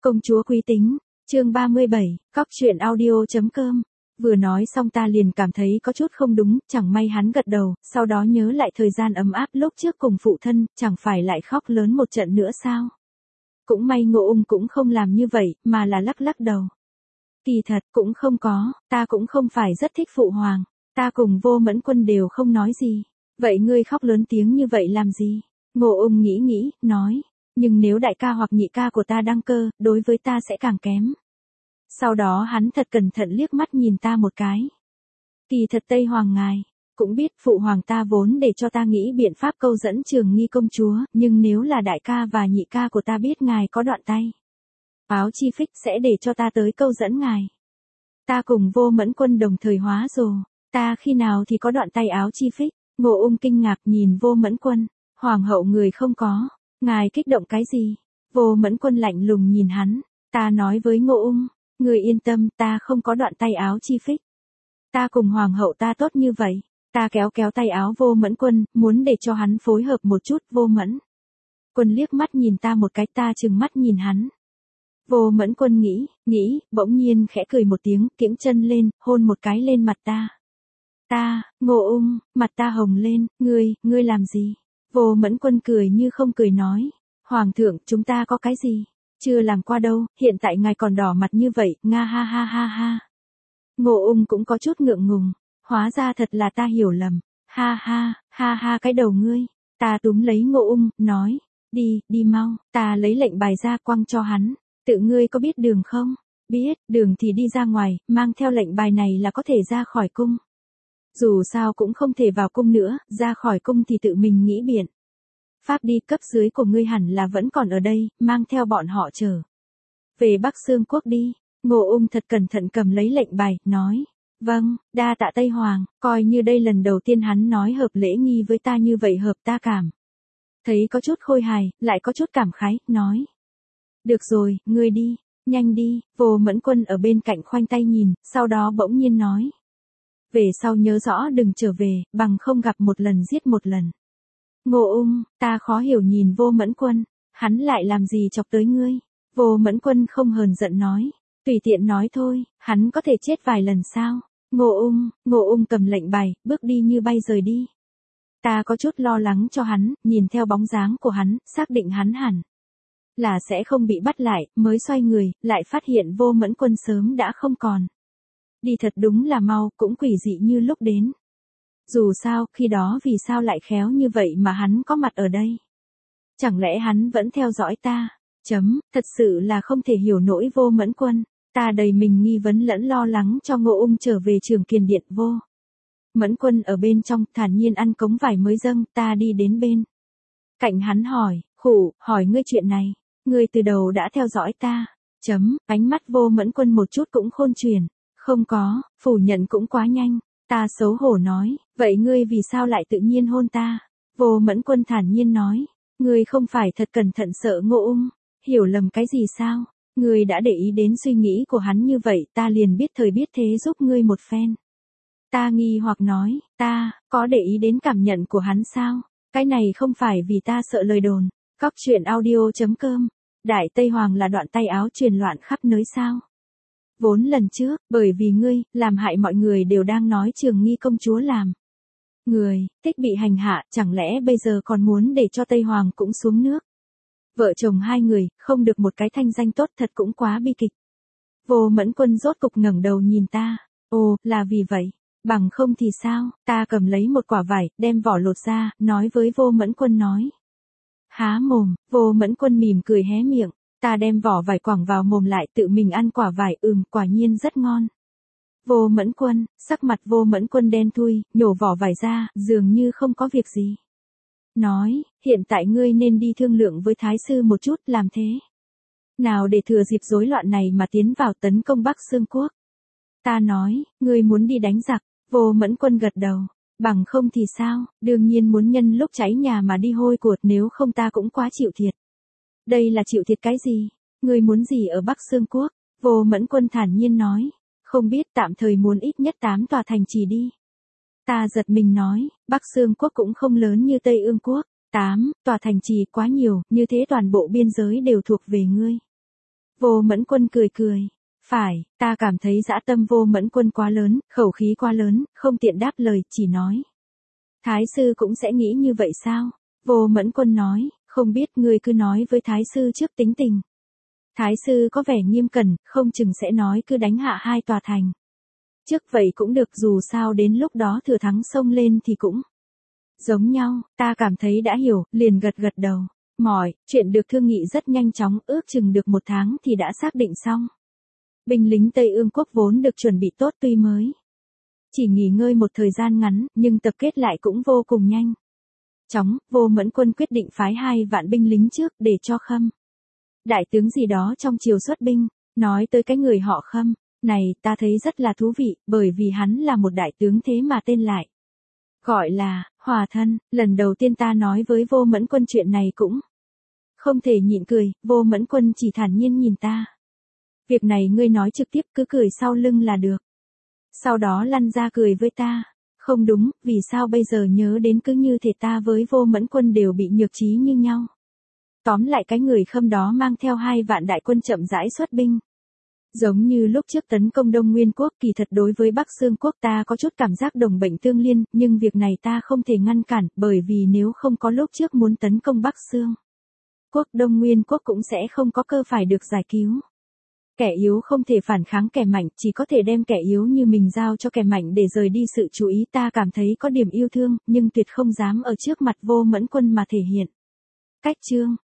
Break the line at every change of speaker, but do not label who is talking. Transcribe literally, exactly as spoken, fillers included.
Công chúa quý tính, chương ba mươi bảy, cóc truyện audio.com. Vừa nói xong ta liền cảm thấy có chút không đúng, chẳng may hắn gật đầu, sau đó nhớ lại thời gian ấm áp lúc trước cùng phụ thân, chẳng phải lại khóc lớn một trận nữa sao? Cũng may Ngộ Ung cũng không làm như vậy, mà là lắc lắc đầu. Kỳ thật, cũng không có, ta cũng không phải rất thích phụ hoàng, ta cùng Vô Mẫn Quân đều không nói gì. Vậy ngươi khóc lớn tiếng như vậy làm gì? Ngộ Ung nghĩ nghĩ, nói, nhưng nếu đại ca hoặc nhị ca của ta đăng cơ, đối với ta sẽ càng kém. Sau đó hắn thật cẩn thận liếc mắt nhìn ta một cái. Kỳ thật Tây Hoàng ngài, cũng biết phụ hoàng ta vốn để cho ta nghĩ biện pháp câu dẫn Trường Nghi công chúa, nhưng nếu là đại ca và nhị ca của ta biết ngài có đoạn tay áo chi phích sẽ để cho ta tới câu dẫn ngài. Ta cùng Vô Mẫn Quân đồng thời hóa rồ, ta khi nào thì có đoạn tay áo chi phích? Ngộ Ung kinh ngạc nhìn Vô Mẫn Quân, hoàng hậu người không có, ngài kích động cái gì? Vô Mẫn Quân lạnh lùng nhìn hắn, ta nói với Ngộ Ung, người yên tâm, ta không có đoạn tay áo chi phích. Ta cùng hoàng hậu ta tốt như vậy. Ta kéo kéo tay áo Vô Mẫn Quân, muốn để cho hắn phối hợp một chút. Vô Mẫn Quân liếc mắt nhìn ta một cái, ta trừng mắt nhìn hắn. Vô Mẫn Quân nghĩ, nghĩ, bỗng nhiên khẽ cười một tiếng, kiễng chân lên, hôn một cái lên mặt ta. Ta, Ngộ Ung, mặt ta hồng lên, ngươi, ngươi làm gì? Vô Mẫn Quân cười như không cười nói, hoàng thượng, chúng ta có cái gì? Chưa làm qua đâu, hiện tại ngài còn đỏ mặt như vậy, nga ha ha ha ha. Ngộ Ung cũng có chút ngượng ngùng, hóa ra thật là ta hiểu lầm, ha ha, ha ha cái đầu ngươi. Ta túm lấy Ngộ Ung, nói, đi, đi mau, ta lấy lệnh bài ra quăng cho hắn, tự ngươi có biết đường không? Biết, đường thì đi ra ngoài, mang theo lệnh bài này là có thể ra khỏi cung. Dù sao cũng không thể vào cung nữa, ra khỏi cung thì tự mình nghĩ biện. Pháp đi, cấp dưới của ngươi hẳn là vẫn còn ở đây, mang theo bọn họ trở về Bắc Xương Quốc đi. Ngộ Ung thật cẩn thận cầm lấy lệnh bài, nói, vâng, đa tạ Tây Hoàng, coi như đây lần đầu tiên hắn nói hợp lễ nghi với ta như vậy, hợp ta cảm thấy có chút khôi hài, lại có chút cảm khái, nói, được rồi, ngươi đi, nhanh đi. Vô Mẫn Quân ở bên cạnh khoanh tay nhìn, sau đó bỗng nhiên nói, về sau nhớ rõ đừng trở về, bằng không gặp một lần giết một lần. Ngộ Ung, ta khó hiểu nhìn Vô Mẫn Quân, hắn lại làm gì chọc tới ngươi? Vô Mẫn Quân không hờn giận nói, tùy tiện nói thôi, hắn có thể chết vài lần sao? Ngộ Ung, Ngộ Ung cầm lệnh bài, bước đi như bay rời đi. Ta có chút lo lắng cho hắn, nhìn theo bóng dáng của hắn, xác định hắn hẳn là sẽ không bị bắt lại, mới xoay người, lại phát hiện Vô Mẫn Quân sớm đã không còn. Đi thật đúng là mau, cũng quỷ dị như lúc đến. Dù sao, khi đó vì sao lại khéo như vậy mà hắn có mặt ở đây? Chẳng lẽ hắn vẫn theo dõi ta? Chấm, thật sự là không thể hiểu nổi Vô Mẫn Quân. Ta đầy mình nghi vấn lẫn lo lắng cho Ngộ Ung trở về Trường Kiền Điện. Vô Mẫn Quân ở bên trong, thản nhiên ăn cống vải mới dâng, ta đi đến bên cạnh hắn hỏi, khủ, hỏi ngươi chuyện này, ngươi từ đầu đã theo dõi ta. Chấm, ánh mắt Vô Mẫn Quân một chút cũng khôn chuyển, không có, phủ nhận cũng quá nhanh. Ta xấu hổ nói, vậy ngươi vì sao lại tự nhiên hôn ta? Vô Mẫn Quân thản nhiên nói, ngươi không phải thật cẩn thận sợ Ngộ Ung hiểu lầm cái gì sao? Ngươi đã để ý đến suy nghĩ của hắn như vậy, ta liền biết thời biết thế giúp ngươi một phen. Ta nghi hoặc nói, ta có để ý đến cảm nhận của hắn sao? Cái này không phải vì ta sợ lời đồn. Cóc truyện audio.com. Đại Tây Hoàng là đoạn tay áo truyền loạn khắp nơi sao? Vốn lần trước, bởi vì ngươi, làm hại mọi người đều đang nói Trường Nghi công chúa làm người thích bị hành hạ, chẳng lẽ bây giờ còn muốn để cho Tây Hoàng cũng xuống nước? Vợ chồng hai người, không được một cái thanh danh tốt, thật cũng quá bi kịch. Vô Mẫn Quân rốt cục ngẩng đầu nhìn ta, ồ, là vì vậy, bằng không thì sao? Ta cầm lấy một quả vải, đem vỏ lột ra, nói với Vô Mẫn Quân nói. Há mồm. Vô Mẫn Quân mỉm cười hé miệng, ta đem vỏ vải quẳng vào mồm lại, tự mình ăn quả vải, ừm, quả nhiên rất ngon. Vô Mẫn Quân, sắc mặt Vô Mẫn Quân đen thui, nhổ vỏ vải ra, dường như không có việc gì. Nói, hiện tại ngươi nên đi thương lượng với Thái sư một chút, làm thế nào để thừa dịp rối loạn này mà tiến vào tấn công Bắc Xương Quốc. Ta nói, ngươi muốn đi đánh giặc. Vô Mẫn Quân gật đầu, bằng không thì sao, đương nhiên muốn nhân lúc cháy nhà mà đi hôi của, nếu không ta cũng quá chịu thiệt. Đây là chịu thiệt cái gì? Ngươi muốn gì ở Bắc Xương Quốc? Vô Mẫn Quân thản nhiên nói, không biết, tạm thời muốn ít nhất tám tòa thành trì đi. Ta giật mình nói, Bắc Xương Quốc cũng không lớn như Tây Ương Quốc, tám tòa thành trì quá nhiều, như thế toàn bộ biên giới đều thuộc về ngươi. Vô Mẫn Quân cười cười. Phải, ta cảm thấy dã tâm Vô Mẫn Quân quá lớn, khẩu khí quá lớn, không tiện đáp lời, chỉ nói. Thái sư cũng sẽ nghĩ như vậy sao? Vô Mẫn Quân nói, không biết, ngươi cứ nói với Thái sư trước tính tình. Thái sư có vẻ nghiêm cẩn, không chừng sẽ nói cứ đánh hạ hai tòa thành. Trước vậy cũng được, dù sao đến lúc đó thừa thắng xông lên thì cũng giống nhau, ta cảm thấy đã hiểu, liền gật gật đầu. Mỏi, chuyện được thương nghị rất nhanh chóng, ước chừng được một tháng thì đã xác định xong. Binh lính Tây Ương quốc vốn được chuẩn bị tốt tuy mới chỉ nghỉ ngơi một thời gian ngắn, nhưng tập kết lại cũng vô cùng nhanh. Chóng, Vô Mẫn Quân quyết định phái hai vạn binh lính trước để cho Khâm đại tướng gì đó trong triều xuất binh. Nói tới cái người họ Khâm này, ta thấy rất là thú vị, bởi vì hắn là một đại tướng thế mà tên lại gọi là Hòa Thân. Lần đầu tiên ta nói với Vô Mẫn Quân chuyện này cũng không thể nhịn cười, Vô Mẫn Quân chỉ thản nhiên nhìn ta. Việc này ngươi nói trực tiếp, cứ cười sau lưng là được. Sau đó lăn ra cười với ta. Không đúng, vì sao bây giờ nhớ đến cứ như thể ta với Vô Mẫn Quân đều bị nhược trí như nhau. Tóm lại cái người Khâm đó mang theo hai vạn đại quân chậm rãi xuất binh. Giống như lúc trước tấn công Đông Nguyên quốc, kỳ thật đối với Bắc Xương quốc ta có chút cảm giác đồng bệnh tương liên, nhưng việc này ta không thể ngăn cản, bởi vì nếu không có lúc trước muốn tấn công Bắc Xương quốc, Đông Nguyên quốc cũng sẽ không có cơ phải được giải cứu. Kẻ yếu không thể phản kháng kẻ mạnh, chỉ có thể đem kẻ yếu như mình giao cho kẻ mạnh để rời đi sự chú ý. Ta cảm thấy có điểm yêu thương, nhưng tuyệt không dám ở trước mặt Vô Mẫn Quân mà thể hiện. Cách chương